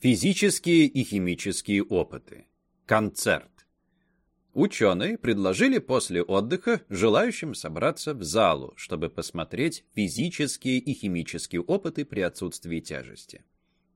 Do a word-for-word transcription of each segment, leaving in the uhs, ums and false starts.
Физические и химические опыты. Концерт. Ученые предложили после отдыха желающим собраться в залу, чтобы посмотреть физические и химические опыты при отсутствии тяжести.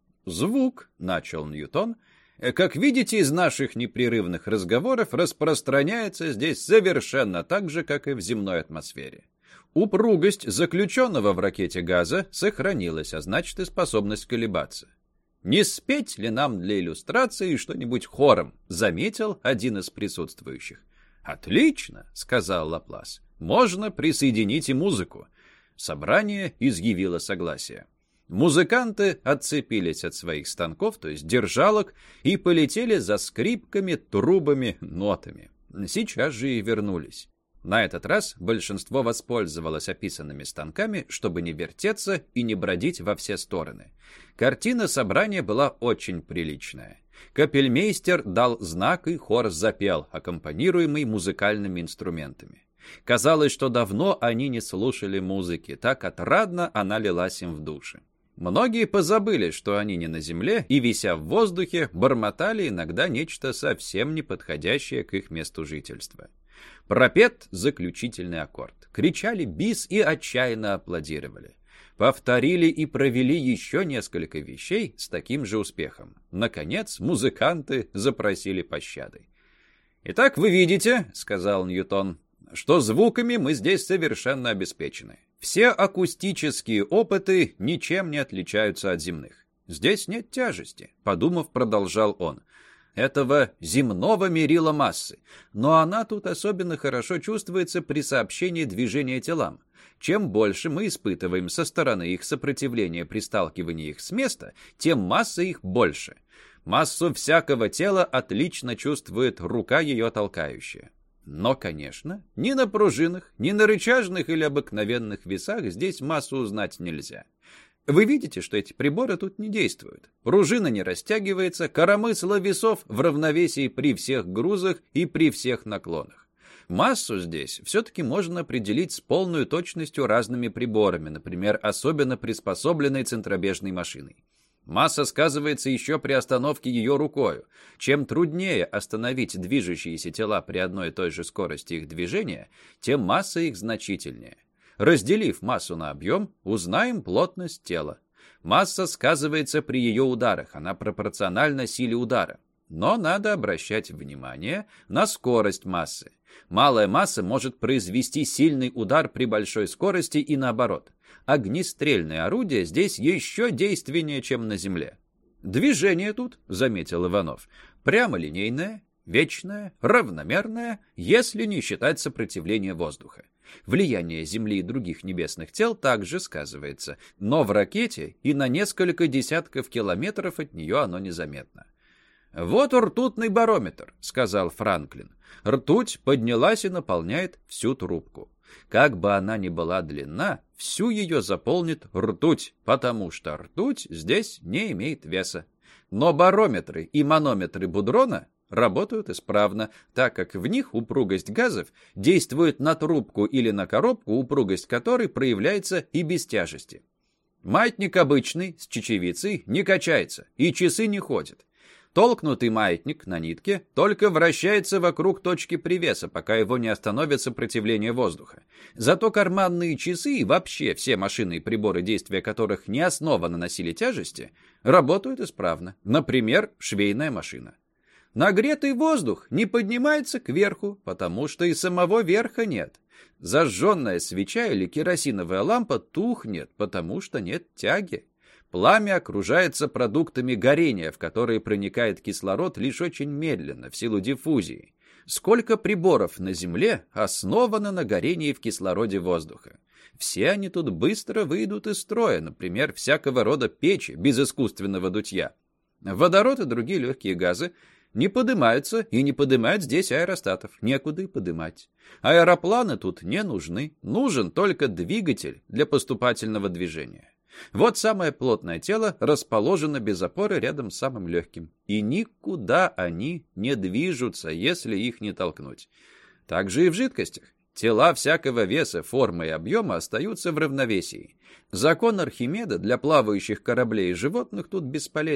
«Звук», — начал Ньютон, — «как видите из наших непрерывных разговоров, распространяется здесь совершенно так же, как и в земной атмосфере. Упругость заключенного в ракете газа сохранилась, а значит и способность колебаться. «Не спеть ли нам для иллюстрации что-нибудь хором?» — заметил один из присутствующих. «Отлично!» — сказал Лаплас. «Можно присоединить и музыку». Собрание изъявило согласие. Музыканты отцепились от своих станков, то есть держалок, и полетели за скрипками, трубами, нотами. Сейчас же и вернулись. На этот раз большинство воспользовалось описанными станками, чтобы не вертеться и не бродить во все стороны. Картина собрания была очень приличная. Капельмейстер дал знак, и хор запел, аккомпанируемый музыкальными инструментами. Казалось, что давно они не слушали музыки, так отрадно она лилась им в души. Многие позабыли, что они не на земле, и, вися в воздухе, бормотали иногда нечто совсем не подходящее к их месту жительства. Пропет заключительный аккорд. Кричали бис и отчаянно аплодировали. Повторили и провели еще несколько вещей с таким же успехом. Наконец, музыканты запросили пощады. «Итак, вы видите, — сказал Ньютон, — что звуками мы здесь совершенно обеспечены. Все акустические опыты ничем не отличаются от земных. Здесь нет тяжести, — подумав, продолжал он, — этого земного мерила массы, но она тут особенно хорошо чувствуется при сообщении движения телам. Чем больше мы испытываем со стороны их сопротивления при сталкивании их с места, тем масса их больше. Массу всякого тела отлично чувствует рука ее толкающая. Но, конечно, ни на пружинах, ни на рычажных или обыкновенных весах здесь массу узнать нельзя. Вы видите, что эти приборы тут не действуют. Пружина не растягивается, коромысло весов в равновесии при всех грузах и при всех наклонах. Массу здесь все-таки можно определить с полной точностью разными приборами, например, особенно приспособленной центробежной машиной. Масса сказывается еще при остановке ее рукою. Чем труднее остановить движущиеся тела при одной и той же скорости их движения, тем масса их значительнее. Разделив массу на объем, узнаем плотность тела. Масса сказывается при ее ударах, она пропорциональна силе удара. Но надо обращать внимание на скорость массы. Малая масса может произвести сильный удар при большой скорости и наоборот. Огнестрельное орудие здесь еще действеннее, чем на Земле. Движение тут, заметил Иванов, прямолинейное, вечное, равномерное, если не считать сопротивления воздуха. Влияние Земли и других небесных тел также сказывается, но в ракете и на несколько десятков километров от нее оно незаметно. «Вот ртутный барометр», — сказал Франклин. «Ртуть поднялась и наполняет всю трубку. Как бы она ни была длинна, всю ее заполнит ртуть, потому что ртуть здесь не имеет веса. Но барометры и манометры Будрона работают исправно, так как в них упругость газов действует на трубку или на коробку, упругость которой проявляется и без тяжести. Маятник обычный, с чечевицей, не качается, и часы не ходят. Толкнутый маятник на нитке только вращается вокруг точки привеса, пока его не остановит сопротивление воздуха. Зато карманные часы и вообще все машины и приборы, действия которых не основаны на силе тяжести, работают исправно. Например, швейная машина. Нагретый воздух не поднимается кверху, потому что и самого верха нет. Зажженная свеча или керосиновая лампа тухнет, потому что нет тяги. Пламя окружается продуктами горения, в которые проникает кислород лишь очень медленно, в силу диффузии. Сколько приборов на Земле основано на горении в кислороде воздуха? Все они тут быстро выйдут из строя, например, всякого рода печи без искусственного дутья. Водород и другие легкие газы не подымаются и не подымают здесь аэростатов, некуда и подымать. Аэропланы тут не нужны, нужен только двигатель для поступательного движения. Вот самое плотное тело расположено без опоры рядом с самым легким, и никуда они не движутся, если их не толкнуть. Так же и в жидкостях. Тела всякого веса, формы и объема остаются в равновесии. Закон Архимеда для плавающих кораблей и животных тут бесполезен.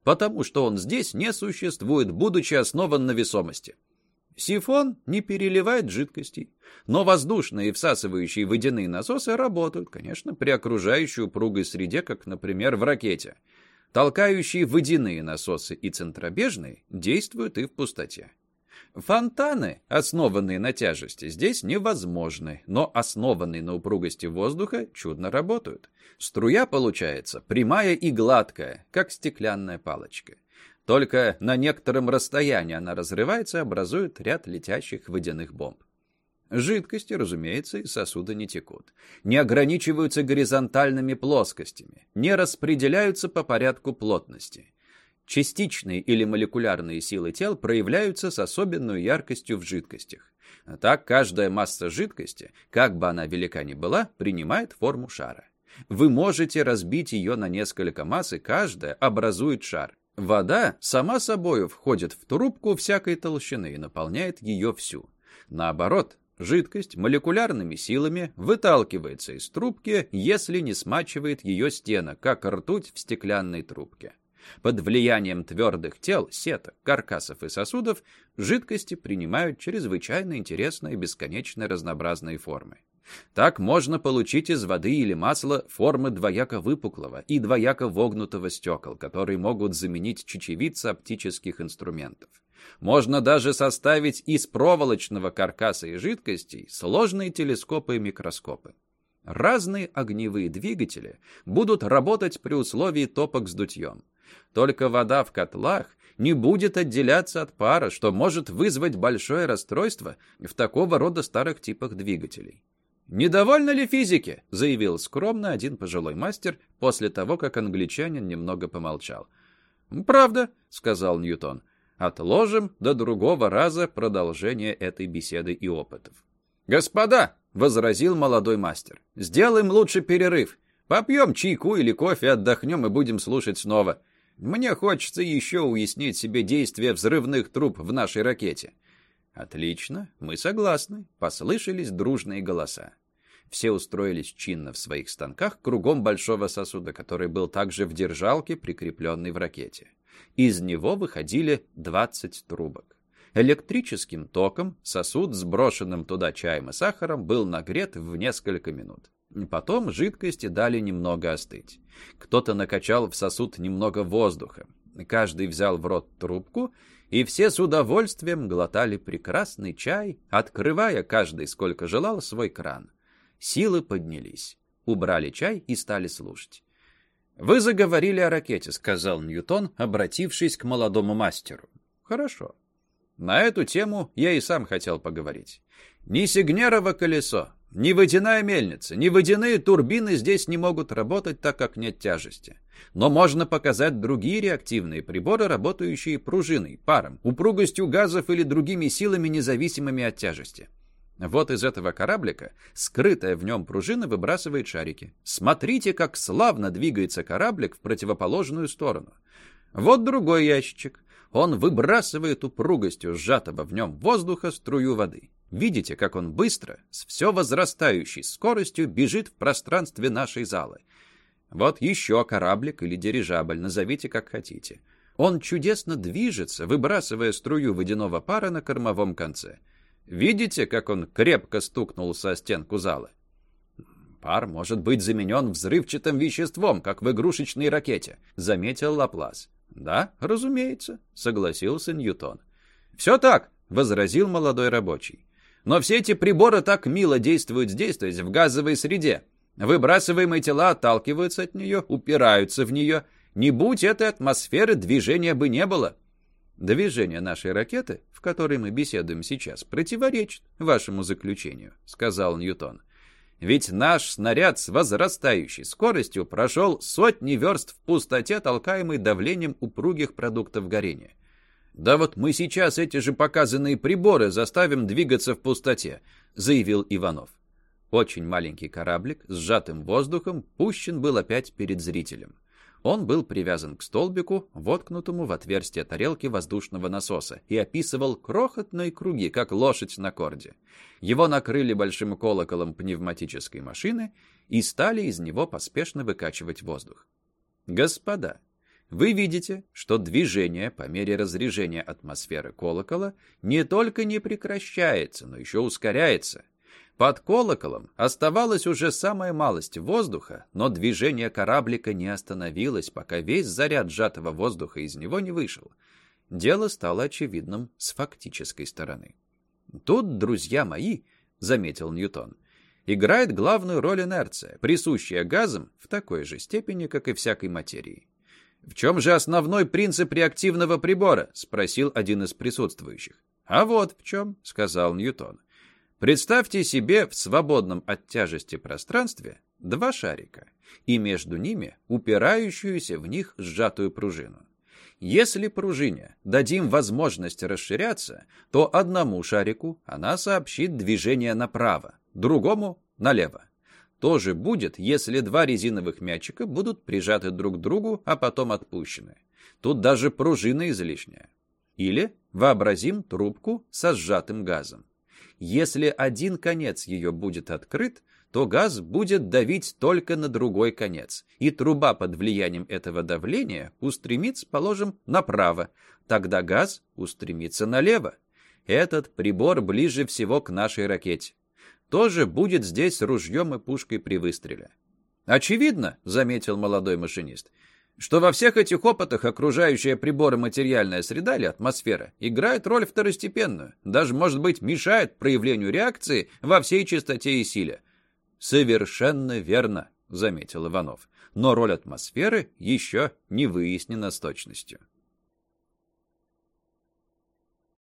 потому что он здесь не существует, будучи основан на весомости. Сифон не переливает жидкостей, но воздушные и всасывающие водяные насосы работают, конечно, при окружающей упругой среде, как, например, в ракете. Толкающие водяные насосы и центробежные действуют и в пустоте. Фонтаны, основанные на тяжести, здесь невозможны, но основанные на упругости воздуха чудно работают. Струя получается прямая и гладкая, как стеклянная палочка. Только на некотором расстоянии она разрывается и образует ряд летящих водяных бомб. Жидкости, разумеется, из сосуда не текут, не ограничиваются горизонтальными плоскостями, не распределяются по порядку плотности. Частичные или молекулярные силы тел проявляются с особенной яркостью в жидкостях. А так каждая масса жидкости, как бы она велика ни была, принимает форму шара. Вы можете разбить ее на несколько масс, и каждая образует шар. Вода сама собою входит в трубку всякой толщины и наполняет ее всю. Наоборот, жидкость молекулярными силами выталкивается из трубки, если не смачивает ее стена, как ртуть в стеклянной трубке. Под влиянием твердых тел, сеток, каркасов и сосудов жидкости принимают чрезвычайно интересные и бесконечно разнообразные формы. Так можно получить из воды или масла формы двояко выпуклого и двояко вогнутого стекол, которые могут заменить чечевицы оптических инструментов. Можно даже составить из проволочного каркаса и жидкостей сложные телескопы и микроскопы. Разные огневые двигатели будут работать при условии топок с дутьем. Только вода в котлах не будет отделяться от пара, что может вызвать большое расстройство в такого рода старых типах двигателей. «Недовольны ли физики?» — заявил скромно один пожилой мастер после того, как англичанин немного помолчал. «Правда», — сказал Ньютон. «Отложим до другого раза продолжение этой беседы и опытов». «Господа», — возразил молодой мастер, — «сделаем лучше перерыв. Попьем чайку или кофе, отдохнем и будем слушать снова. Мне хочется еще уяснить себе действие взрывных труб в нашей ракете». «Отлично, мы согласны», — послышались дружные голоса. Все устроились чинно в своих станках кругом большого сосуда, который был также в держалке, прикрепленной в ракете. Из него выходили двадцать трубок. Электрическим током сосуд с брошенным туда чаем и сахаром был нагрет в несколько минут. Потом жидкости дали немного остыть. Кто-то накачал в сосуд немного воздуха. Каждый взял в рот трубку, и все с удовольствием глотали прекрасный чай, открывая каждый сколько желал свой кран. Силы поднялись, убрали чай и стали слушать. «Вы заговорили о ракете», — сказал Ньютон, обратившись к молодому мастеру. «Хорошо. На эту тему я и сам хотел поговорить. Ни Сигнерово колесо, ни водяная мельница, ни водяные турбины здесь не могут работать, так как нет тяжести. Но можно показать другие реактивные приборы, работающие пружиной, паром, упругостью газов или другими силами, независимыми от тяжести. Вот из этого кораблика скрытая в нем пружина выбрасывает шарики. Смотрите, как славно двигается кораблик в противоположную сторону. Вот другой ящичек. Он выбрасывает упругостью сжатого в нем воздуха струю воды. Видите, как он быстро, с все возрастающей скоростью бежит в пространстве нашей залы. Вот еще кораблик или дирижабль, назовите как хотите. Он чудесно движется, выбрасывая струю водяного пара на кормовом конце. Видите, как он крепко стукнулся о стенку зала? Пар может быть заменен взрывчатым веществом, как в игрушечной ракете, заметил Лаплас. Да, разумеется, согласился Ньютон. Все так, возразил молодой рабочий. Но все эти приборы так мило действуют здесь, то есть в газовой среде. Выбрасываемые тела отталкиваются от нее, упираются в нее. Не будь этой атмосферы, движения бы не было. Движение нашей ракеты, в которой мы беседуем сейчас, противоречит вашему заключению, сказал Ньютон. Ведь наш снаряд с возрастающей скоростью прошел сотни верст в пустоте, толкаемой давлением упругих продуктов горения. Да вот мы сейчас эти же показанные приборы заставим двигаться в пустоте, заявил Иванов. Очень маленький кораблик с сжатым воздухом пущен был опять перед зрителем. Он был привязан к столбику, воткнутому в отверстие тарелки воздушного насоса, и описывал крохотные круги, как лошадь на корде. Его накрыли большим колоколом пневматической машины и стали из него поспешно выкачивать воздух. Господа, Вы видите, что движение по мере разрежения атмосферы колокола не только не прекращается, но еще ускоряется. Под колоколом оставалась уже самая малость воздуха, но движение кораблика не остановилось, пока весь заряд сжатого воздуха из него не вышел. Дело стало очевидным с фактической стороны. «Тут, друзья мои, — заметил Ньютон, — играет главную роль инерция, присущая газам в такой же степени, как и всякой материи». «В чем же основной принцип реактивного прибора?» — спросил один из присутствующих. «А вот в чем, — сказал Ньютон. Представьте себе в свободном от тяжести пространстве два шарика, и между ними упирающуюся в них сжатую пружину. Если пружине дадим возможность расширяться, то одному шарику она сообщит движение направо, другому — налево. То же будет, если два резиновых мячика будут прижаты друг к другу, а потом отпущены. Тут даже пружина излишняя. Или вообразим трубку со сжатым газом. Если один конец ее будет открыт, то газ будет давить только на другой конец, и труба под влиянием этого давления устремится, положим, направо, тогда газ устремится налево. Этот прибор ближе всего к нашей ракете. Тоже будет здесь с ружьем и пушкой при выстреле. «Очевидно, — заметил молодой машинист, — что во всех этих опытах окружающая приборы материальная среда или атмосфера играет роль второстепенную, даже, может быть, мешает проявлению реакции во всей чистоте и силе». «Совершенно верно, — заметил Иванов, — но роль атмосферы еще не выяснена с точностью».